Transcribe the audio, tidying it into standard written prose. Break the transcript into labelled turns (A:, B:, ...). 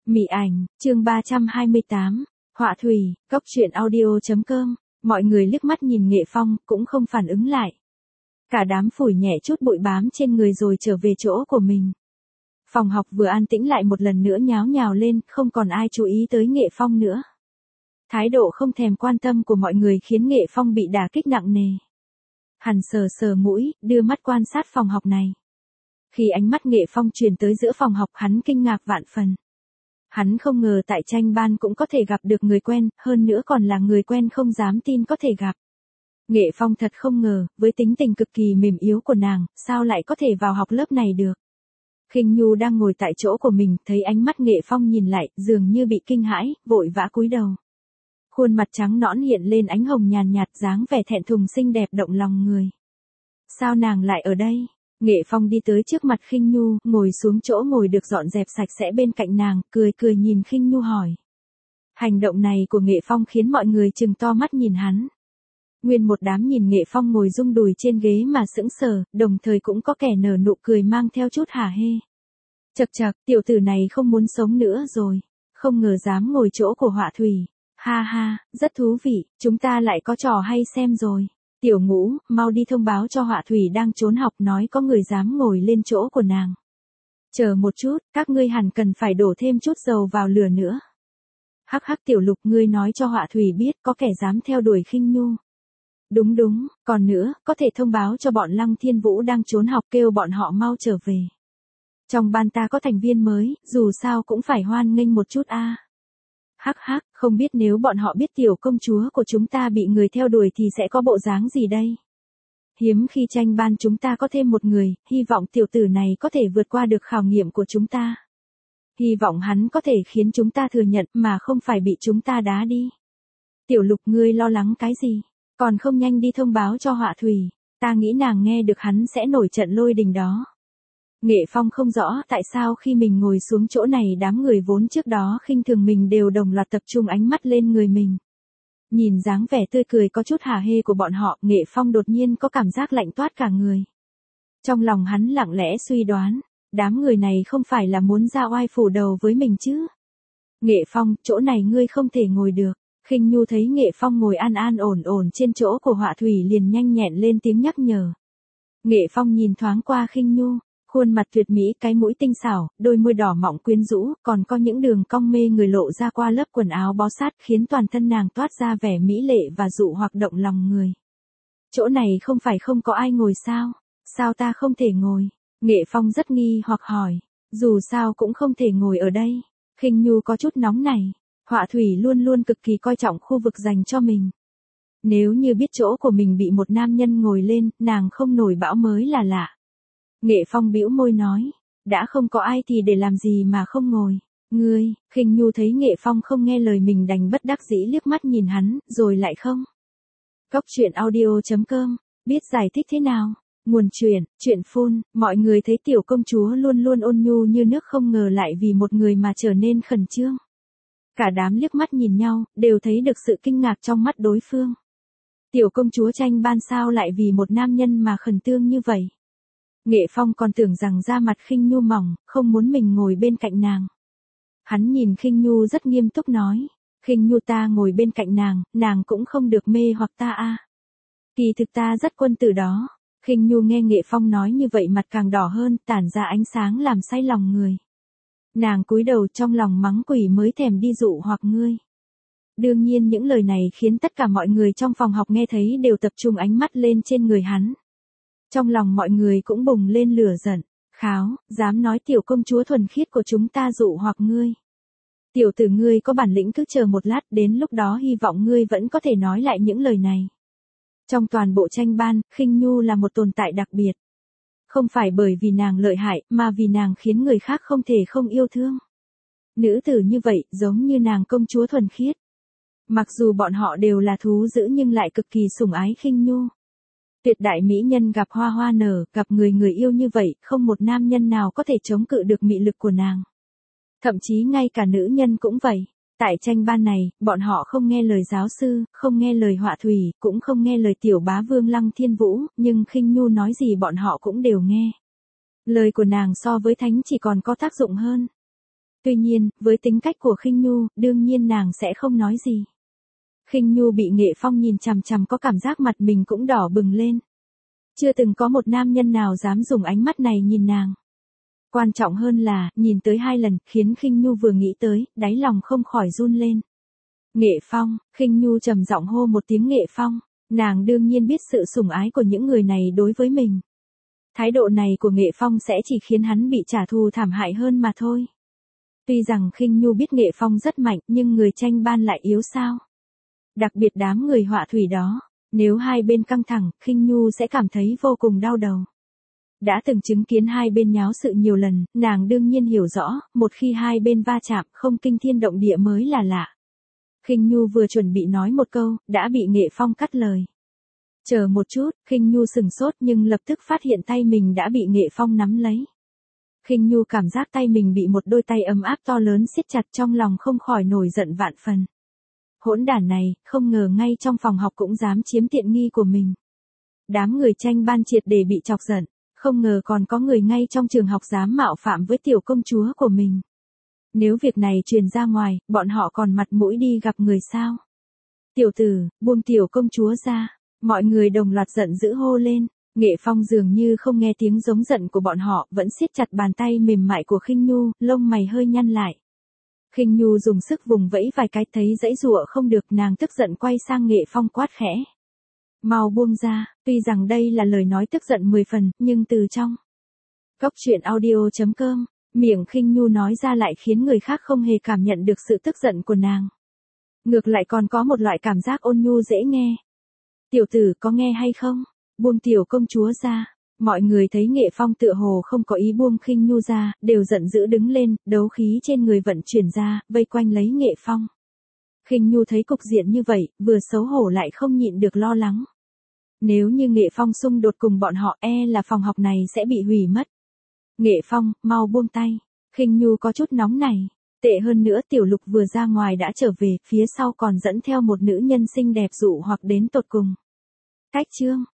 A: Mị ảnh, chương 328, họa thủy, cốc truyện audio.com, mọi người liếc mắt nhìn Nghệ Phong, cũng không phản ứng lại. Cả đám phủi nhẹ chút bụi bám trên người rồi trở về chỗ của mình. Phòng học vừa an tĩnh lại một lần nữa nháo nhào lên, không còn ai chú ý tới Nghệ Phong nữa. Thái độ không thèm quan tâm của mọi người khiến Nghệ Phong bị đả kích nặng nề. Hắn sờ sờ mũi, đưa mắt quan sát phòng học này. Khi ánh mắt Nghệ Phong truyền tới giữa phòng học, hắn kinh ngạc vạn phần. Hắn không ngờ tại tranh ban cũng có thể gặp được người quen, hơn nữa còn là người quen không dám tin có thể gặp. Nghệ Phong thật không ngờ, với tính tình cực kỳ mềm yếu của nàng, sao lại có thể vào học lớp này được. Khinh Nhu đang ngồi tại chỗ của mình, thấy ánh mắt Nghệ Phong nhìn lại, dường như bị kinh hãi, vội vã cúi đầu. Khuôn mặt trắng nõn hiện lên ánh hồng nhàn nhạt, dáng vẻ thẹn thùng xinh đẹp động lòng người. Sao nàng lại ở đây? Nghệ Phong đi tới trước mặt Khinh Nhu, ngồi xuống chỗ ngồi được dọn dẹp sạch sẽ bên cạnh nàng, cười cười nhìn Khinh Nhu hỏi. Hành động này của Nghệ Phong khiến mọi người trừng to mắt nhìn hắn. Nguyên một đám nhìn Nghệ Phong ngồi rung đùi trên ghế mà sững sờ, đồng thời cũng có kẻ nở nụ cười mang theo chút hả hê. Chậc chậc, tiểu tử này không muốn sống nữa rồi, không ngờ dám ngồi chỗ của họa thủy. Ha ha, rất thú vị, chúng ta lại có trò hay xem rồi. Tiểu Ngũ, mau đi thông báo cho họa thủy đang trốn học, nói có người dám ngồi lên chỗ của nàng. Chờ một chút, các ngươi hẳn cần phải đổ thêm chút dầu vào lửa nữa. Hắc hắc Tiểu Lục, ngươi nói cho họa thủy biết có kẻ dám theo đuổi Khinh Nhu. Đúng đúng, còn nữa, có thể thông báo cho bọn Lăng Thiên Vũ đang trốn học, kêu bọn họ mau trở về. Trong ban ta có thành viên mới, dù sao cũng phải hoan nghênh một chút a. Hắc hắc, không biết nếu bọn họ biết tiểu công chúa của chúng ta bị người theo đuổi thì sẽ có bộ dáng gì đây? Hiếm khi tranh ban chúng ta có thêm một người, hy vọng tiểu tử này có thể vượt qua được khảo nghiệm của chúng ta. Hy vọng hắn có thể khiến chúng ta thừa nhận mà không phải bị chúng ta đá đi. Tiểu Lục, ngươi lo lắng cái gì? Còn không nhanh đi thông báo cho họa thủy, ta nghĩ nàng nghe được hắn sẽ nổi trận lôi đình đó. Nghệ Phong không rõ tại sao khi mình ngồi xuống chỗ này đám người vốn trước đó khinh thường mình đều đồng loạt tập trung ánh mắt lên người mình. Nhìn dáng vẻ tươi cười có chút hả hê của bọn họ, Nghệ Phong đột nhiên có cảm giác lạnh toát cả người. Trong lòng hắn lặng lẽ suy đoán, đám người này không phải là muốn ra oai phủ đầu với mình chứ. Nghệ Phong, chỗ này ngươi không thể ngồi được. Khinh Nhu thấy Nghệ Phong ngồi an an ổn ổn trên chỗ của họa thủy liền nhanh nhẹn lên tiếng nhắc nhở. Nghệ Phong nhìn thoáng qua Khinh Nhu. Khuôn mặt tuyệt mỹ, cái mũi tinh xảo, đôi môi đỏ mọng quyến rũ, còn có những đường cong mê người lộ ra qua lớp quần áo bó sát khiến toàn thân nàng toát ra vẻ mỹ lệ và dụ hoặc động lòng người. Chỗ này không phải không có ai ngồi sao? Sao ta không thể ngồi? Nghệ Phong rất nghi hoặc hỏi. Dù sao cũng không thể ngồi ở đây. Khinh Nhu có chút nóng này. Họa thủy luôn luôn cực kỳ coi trọng khu vực dành cho mình. Nếu như biết chỗ của mình bị một nam nhân ngồi lên, nàng không nổi bão mới là lạ. Nghệ Phong bĩu môi nói, đã không có ai thì để làm gì mà không ngồi. Ngươi, Khinh Nhu thấy Nghệ Phong không nghe lời mình đành bất đắc dĩ liếc mắt nhìn hắn, rồi lại không. Cốc truyện audio.com, biết giải thích thế nào? Nguồn truyện phun, mọi người thấy tiểu công chúa luôn luôn ôn nhu như nước không ngờ lại vì một người mà trở nên khẩn trương. Cả đám liếc mắt nhìn nhau, đều thấy được sự kinh ngạc trong mắt đối phương. Tiểu công chúa tranh ban sao lại vì một nam nhân mà khẩn trương như vậy? Nghệ Phong còn tưởng rằng da mặt Khinh Nhu mỏng, không muốn mình ngồi bên cạnh nàng. Hắn nhìn Khinh Nhu rất nghiêm túc nói, Khinh Nhu ta ngồi bên cạnh nàng cũng không được mê hoặc ta a. Kỳ thực ta rất quân tử đó. Khinh Nhu nghe Nghệ Phong nói như vậy mặt càng đỏ hơn, tản ra ánh sáng làm say lòng người. Nàng cúi đầu trong lòng mắng quỷ mới thèm đi dụ hoặc ngươi. Đương nhiên những lời này khiến tất cả mọi người trong phòng học nghe thấy đều tập trung ánh mắt lên trên người hắn. Trong lòng mọi người cũng bùng lên lửa giận, kháo, dám nói tiểu công chúa thuần khiết của chúng ta dụ hoặc ngươi. Tiểu tử ngươi có bản lĩnh cứ chờ một lát, đến lúc đó hy vọng ngươi vẫn có thể nói lại những lời này. Trong toàn bộ tranh ban, Khinh Nhu là một tồn tại đặc biệt. Không phải bởi vì nàng lợi hại, mà vì nàng khiến người khác không thể không yêu thương. Nữ tử như vậy, giống như nàng công chúa thuần khiết. Mặc dù bọn họ đều là thú dữ nhưng lại cực kỳ sủng ái Khinh Nhu. Tuyệt đại mỹ nhân gặp hoa hoa nở, gặp người người yêu như vậy, không một nam nhân nào có thể chống cự được mị lực của nàng. Thậm chí ngay cả nữ nhân cũng vậy. Tại tranh ban này, bọn họ không nghe lời giáo sư, không nghe lời họa thủy, cũng không nghe lời tiểu bá vương Lăng Thiên Vũ, nhưng Khinh Nhu nói gì bọn họ cũng đều nghe. Lời của nàng so với thánh chỉ còn có tác dụng hơn. Tuy nhiên, với tính cách của Khinh Nhu, đương nhiên nàng sẽ không nói gì. Khinh Nhu bị Nghệ Phong nhìn chằm chằm có cảm giác mặt mình cũng đỏ bừng lên. Chưa từng có một nam nhân nào dám dùng ánh mắt này nhìn nàng. Quan trọng hơn là, nhìn tới 2 lần, khiến Khinh Nhu vừa nghĩ tới, đáy lòng không khỏi run lên. Nghệ Phong, Khinh Nhu trầm giọng hô một tiếng Nghệ Phong, nàng đương nhiên biết sự sủng ái của những người này đối với mình. Thái độ này của Nghệ Phong sẽ chỉ khiến hắn bị trả thù thảm hại hơn mà thôi. Tuy rằng Khinh Nhu biết Nghệ Phong rất mạnh, nhưng người tranh ban lại yếu sao? Đặc biệt đám người họa thủy đó, nếu hai bên căng thẳng, Khinh Nhu sẽ cảm thấy vô cùng đau đầu. Đã từng chứng kiến hai bên nháo sự nhiều lần, nàng đương nhiên hiểu rõ, một khi hai bên va chạm, không kinh thiên động địa mới là lạ. Khinh Nhu vừa chuẩn bị nói một câu, đã bị Nghệ Phong cắt lời. Chờ một chút, Khinh Nhu sừng sốt nhưng lập tức phát hiện tay mình đã bị Nghệ Phong nắm lấy. Khinh Nhu cảm giác tay mình bị một đôi tay ấm áp to lớn siết chặt, trong lòng không khỏi nổi giận vạn phần. Hỗn đản này, không ngờ ngay trong phòng học cũng dám chiếm tiện nghi của mình. Đám người tranh ban triệt để bị chọc giận, không ngờ còn có người ngay trong trường học dám mạo phạm với tiểu công chúa của mình. Nếu việc này truyền ra ngoài, bọn họ còn mặt mũi đi gặp người sao? Tiểu tử, buông tiểu công chúa ra. Mọi người đồng loạt giận dữ hô lên. Nghệ Phong dường như không nghe tiếng giống giận của bọn họ, vẫn siết chặt bàn tay mềm mại của Khinh Nhu, lông mày hơi nhăn lại. Khinh Nhu dùng sức vùng vẫy vài cái, thấy giãy giụa không được, nàng tức giận quay sang Nghệ Phong quát khẽ. Mau buông ra, tuy rằng đây là lời nói tức giận 10 phần, nhưng từ trong Cốc truyện audio.com, miệng Khinh Nhu nói ra lại khiến người khác không hề cảm nhận được sự tức giận của nàng. Ngược lại còn có một loại cảm giác ôn nhu dễ nghe. Tiểu tử có nghe hay không? Buông tiểu công chúa ra. Mọi người thấy Nghệ Phong tựa hồ không có ý buông Khinh Nhu ra, đều giận dữ đứng lên, đấu khí trên người vận chuyển ra, vây quanh lấy Nghệ Phong. Khinh Nhu thấy cục diện như vậy, vừa xấu hổ lại không nhịn được lo lắng. Nếu như Nghệ Phong xung đột cùng bọn họ, là phòng học này sẽ bị hủy mất. Nghệ Phong, mau buông tay. Khinh Nhu có chút nóng này. Tệ hơn nữa, Tiểu Lục vừa ra ngoài đã trở về, phía sau còn dẫn theo một nữ nhân xinh đẹp dụ hoặc đến tột cùng. Cách chương